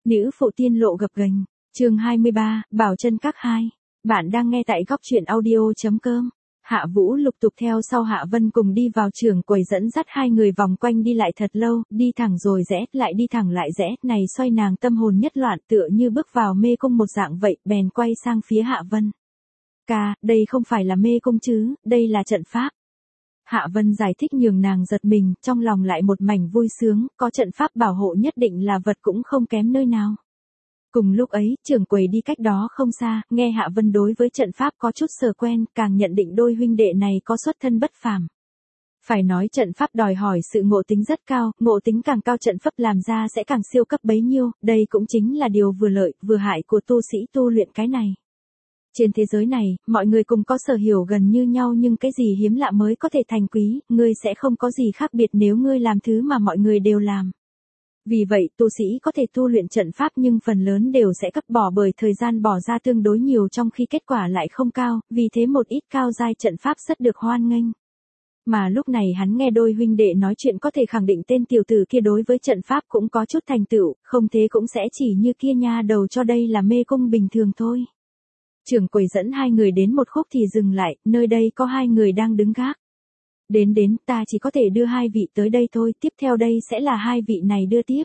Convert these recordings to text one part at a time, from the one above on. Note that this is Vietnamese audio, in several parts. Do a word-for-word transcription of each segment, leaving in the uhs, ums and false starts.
Nữ phụ tiên lộ gập ghềnh, chương hai mươi ba, Bảo Chân Các hai. Bạn đang nghe tại góc truyện audio.com. Hạ Vũ lục tục theo sau Hạ Vân cùng đi vào trường quầy dẫn dắt hai người vòng quanh đi lại thật lâu, đi thẳng rồi rẽ, lại đi thẳng lại rẽ, này xoay nàng tâm hồn nhất loạn tựa như bước vào mê cung một dạng vậy, bèn quay sang phía Hạ Vân. Ca, đây không phải là mê cung chứ, đây là trận pháp. Hạ Vân giải thích nhường nàng giật mình, trong lòng lại một mảnh vui sướng, có trận pháp bảo hộ nhất định là vật cũng không kém nơi nào. Cùng lúc ấy, trưởng quầy đi cách đó không xa, nghe Hạ Vân đối với trận pháp có chút sờ quen, càng nhận định đôi huynh đệ này có xuất thân bất phàm. Phải nói trận pháp đòi hỏi sự ngộ tính rất cao, ngộ tính càng cao trận pháp làm ra sẽ càng siêu cấp bấy nhiêu, đây cũng chính là điều vừa lợi, vừa hại của tu sĩ tu luyện cái này. Trên thế giới này, mọi người cùng có sở hiểu gần như nhau nhưng cái gì hiếm lạ mới có thể thành quý, ngươi sẽ không có gì khác biệt nếu ngươi làm thứ mà mọi người đều làm. Vì vậy, tu sĩ có thể tu luyện trận pháp nhưng phần lớn đều sẽ cắt bỏ bởi thời gian bỏ ra tương đối nhiều trong khi kết quả lại không cao, vì thế một ít cao giai trận pháp rất được hoan nghênh. Mà lúc này hắn nghe đôi huynh đệ nói chuyện có thể khẳng định tên tiểu tử kia đối với trận pháp cũng có chút thành tựu, không thế cũng sẽ chỉ như kia nha đầu cho đây là mê cung bình thường thôi. Trưởng quầy dẫn hai người đến một khúc thì dừng lại, nơi đây có hai người đang đứng gác. Đến đến, ta chỉ có thể đưa hai vị tới đây thôi, tiếp theo đây sẽ là hai vị này đưa tiếp.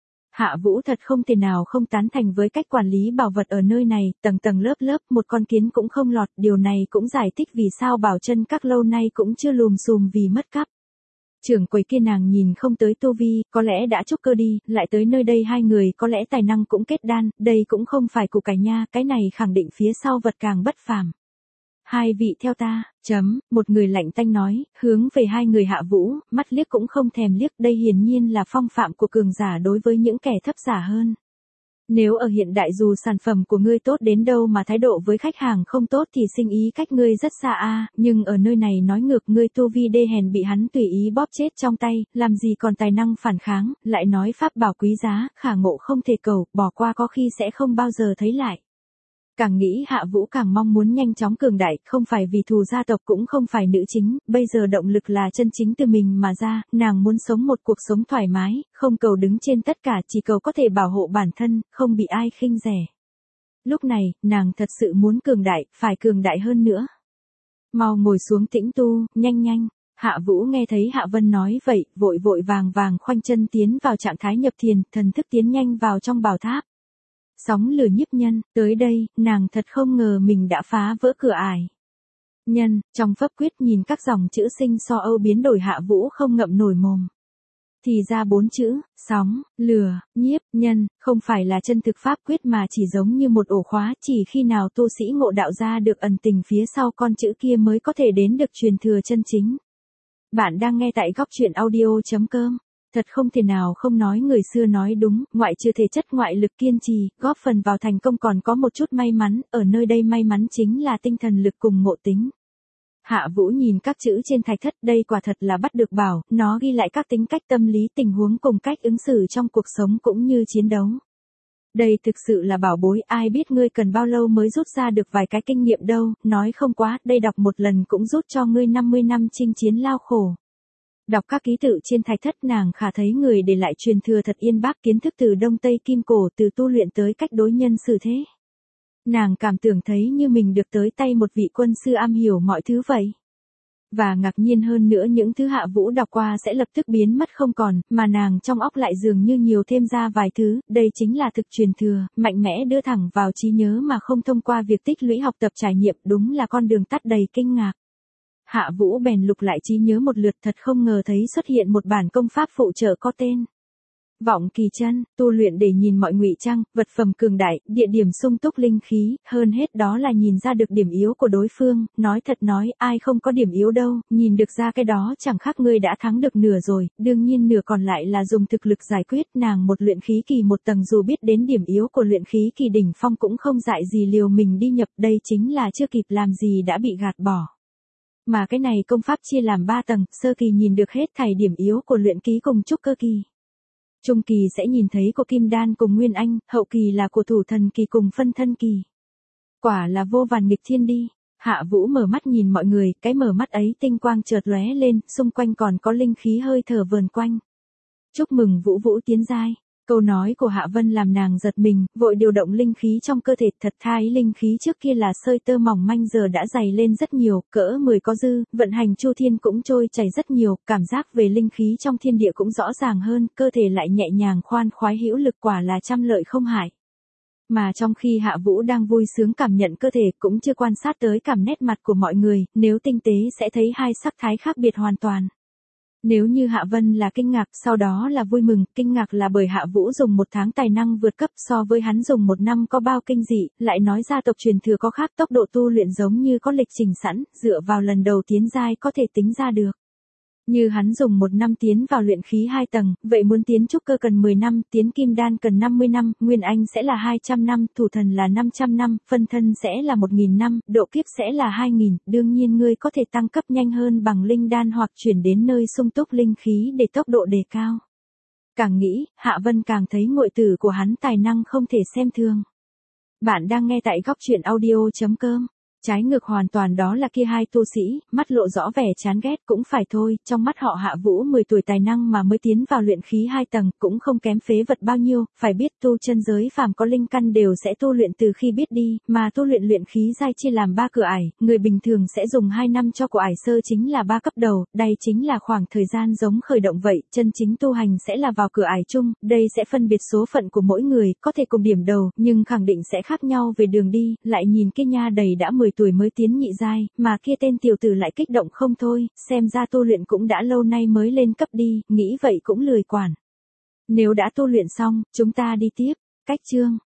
Hạ Vũ thật không thể nào không tán thành với cách quản lý bảo vật ở nơi này, tầng tầng lớp lớp, một con kiến cũng không lọt, điều này cũng giải thích vì sao Bảo Chân Các lâu nay cũng chưa lùm xùm vì mất cắp. Trưởng quầy kia nàng nhìn không tới tu vi, có lẽ đã trúc cơ đi, lại tới nơi đây hai người có lẽ tài năng cũng kết đan, đây cũng không phải củ cải nha, cái này khẳng định phía sau vật càng bất phàm. Hai vị theo ta, chấm, một người lạnh tanh nói, hướng về hai người Hạ Vũ, mắt liếc cũng không thèm liếc, đây hiển nhiên là phong phạm của cường giả đối với những kẻ thấp giả hơn. Nếu ở hiện đại dù sản phẩm của ngươi tốt đến đâu mà thái độ với khách hàng không tốt thì sinh ý cách ngươi rất xa a, nhưng ở nơi này nói ngược ngươi tu vi đê hèn bị hắn tùy ý bóp chết trong tay, làm gì còn tài năng phản kháng, lại nói pháp bảo quý giá, khả ngộ không thể cầu, bỏ qua có khi sẽ không bao giờ thấy lại. Càng nghĩ Hạ Vũ càng mong muốn nhanh chóng cường đại, không phải vì thù gia tộc cũng không phải nữ chính, bây giờ động lực là chân chính từ mình mà ra, nàng muốn sống một cuộc sống thoải mái, không cầu đứng trên tất cả, chỉ cầu có thể bảo hộ bản thân, không bị ai khinh rẻ. Lúc này, nàng thật sự muốn cường đại, phải cường đại hơn nữa. Mau ngồi xuống tĩnh tu, nhanh nhanh. Hạ Vũ nghe thấy Hạ Vân nói vậy, vội vội vàng vàng khoanh chân tiến vào trạng thái nhập thiền, thần thức tiến nhanh vào trong bảo tháp. Sóng lửa nhiếp nhân, tới đây, nàng thật không ngờ mình đã phá vỡ cửa ải. Nhân, trong pháp quyết nhìn các dòng chữ sinh so âu biến đổi Hạ Vũ không ngậm nổi mồm. Thì ra bốn chữ, sóng, lửa, nhiếp, nhân, không phải là chân thực pháp quyết mà chỉ giống như một ổ khóa, chỉ khi nào tu sĩ ngộ đạo ra được ẩn tình phía sau con chữ kia mới có thể đến được truyền thừa chân chính. Bạn đang nghe tại góc truyện audio.com. Thật không thể nào không nói người xưa nói đúng, ngoại trừ thể chất ngoại lực kiên trì, góp phần vào thành công còn có một chút may mắn, ở nơi đây may mắn chính là tinh thần lực cùng ngộ tính. Hạ Vũ nhìn các chữ trên thạch thất, đây quả thật là bắt được bảo, nó ghi lại các tính cách tâm lý tình huống cùng cách ứng xử trong cuộc sống cũng như chiến đấu. Đây thực sự là bảo bối, ai biết ngươi cần bao lâu mới rút ra được vài cái kinh nghiệm đâu, nói không quá, đây đọc một lần cũng rút cho ngươi năm mươi năm chinh chiến lao khổ. Đọc các ký tự trên thạch thất nàng khả thấy người để lại truyền thừa thật yên bác kiến thức từ Đông Tây Kim Cổ từ tu luyện tới cách đối nhân xử thế. Nàng cảm tưởng thấy như mình được tới tay một vị quân sư am hiểu mọi thứ vậy. Và ngạc nhiên hơn nữa những thứ Hạ Vũ đọc qua sẽ lập tức biến mất không còn, mà nàng trong óc lại dường như nhiều thêm ra vài thứ, đây chính là thực truyền thừa, mạnh mẽ đưa thẳng vào trí nhớ mà không thông qua việc tích lũy học tập trải nghiệm, đúng là con đường tắt đầy kinh ngạc. Hạ Vũ bèn lục lại trí nhớ một lượt, thật không ngờ thấy xuất hiện một bản công pháp phụ trợ có tên Vọng Kỳ Chân, tu luyện để nhìn mọi ngụy trang, vật phẩm cường đại, địa điểm sung túc linh khí, hơn hết đó là nhìn ra được điểm yếu của đối phương, nói thật nói, ai không có điểm yếu đâu, nhìn được ra cái đó chẳng khác ngươi đã thắng được nửa rồi, đương nhiên nửa còn lại là dùng thực lực giải quyết, nàng một luyện khí kỳ một tầng dù biết đến điểm yếu của luyện khí kỳ đỉnh phong cũng không dại gì liều mình đi nhập, đây chính là chưa kịp làm gì đã bị gạt bỏ. Mà cái này công pháp chia làm ba tầng, sơ kỳ nhìn được hết thảy điểm yếu của luyện khí cùng trúc cơ kỳ. Trung kỳ sẽ nhìn thấy của kim đan cùng nguyên anh, hậu kỳ là của thủ thần kỳ cùng phân thân kỳ. Quả là vô vàn nghịch thiên đi. Hạ Vũ mở mắt nhìn mọi người, cái mở mắt ấy tinh quang chợt lóe lên, xung quanh còn có linh khí hơi thở vờn quanh. Chúc mừng Vũ Vũ tiến giai. Câu nói của Hạ Vân làm nàng giật mình, vội điều động linh khí trong cơ thể, thật tha ý linh khí trước kia là sợi tơ mỏng manh giờ đã dày lên rất nhiều, cỡ mười có dư, vận hành chu thiên cũng trôi chảy rất nhiều, cảm giác về linh khí trong thiên địa cũng rõ ràng hơn, cơ thể lại nhẹ nhàng khoan khoái hữu lực, quả là trăm lợi không hại. Mà trong khi Hạ Vũ đang vui sướng cảm nhận cơ thể cũng chưa quan sát tới cảm nét mặt của mọi người, nếu tinh tế sẽ thấy hai sắc thái khác biệt hoàn toàn. Nếu như Hạ Vân là kinh ngạc, sau đó là vui mừng, kinh ngạc là bởi Hạ Vũ dùng một tháng tài năng vượt cấp so với hắn dùng một năm có bao kinh dị, lại nói gia tộc truyền thừa có khác, tốc độ tu luyện giống như có lịch trình sẵn, dựa vào lần đầu tiến giai có thể tính ra được. Như hắn dùng một năm tiến vào luyện khí hai tầng, vậy muốn tiến trúc cơ cần mười năm, tiến kim đan cần năm mươi năm, nguyên anh sẽ là hai trăm năm, thủ thần là năm trăm năm, phân thân sẽ là một nghìn năm, độ kiếp sẽ là hai nghìn, đương nhiên ngươi có thể tăng cấp nhanh hơn bằng linh đan hoặc chuyển đến nơi sung túc linh khí để tốc độ đề cao. Càng nghĩ, Hạ Vân càng thấy muội tử của hắn tài năng không thể xem thường. Bạn đang nghe tại góc truyện audio chấm com. Trái ngược hoàn toàn đó là kia hai tu sĩ, mắt lộ rõ vẻ chán ghét, cũng phải thôi, trong mắt họ Hạ Vũ mười tuổi tài năng mà mới tiến vào luyện khí hai tầng, cũng không kém phế vật bao nhiêu, phải biết tu chân giới phàm có linh căn đều sẽ tu luyện từ khi biết đi, mà tu luyện luyện khí giai chia làm ba cửa ải, người bình thường sẽ dùng hai năm cho của ải sơ chính là ba cấp đầu, đây chính là khoảng thời gian giống khởi động vậy, chân chính tu hành sẽ là vào cửa ải chung, đây sẽ phân biệt số phận của mỗi người, có thể cùng điểm đầu, nhưng khẳng định sẽ khác nhau về đường đi, lại nhìn kia nha đầy đã mười tuổi mới tiến nhị giai, mà kia tên tiểu tử lại kích động không thôi, xem ra tu luyện cũng đã lâu nay mới lên cấp đi, nghĩ vậy cũng lười quản. Nếu đã tu luyện xong, chúng ta đi tiếp. Cách chương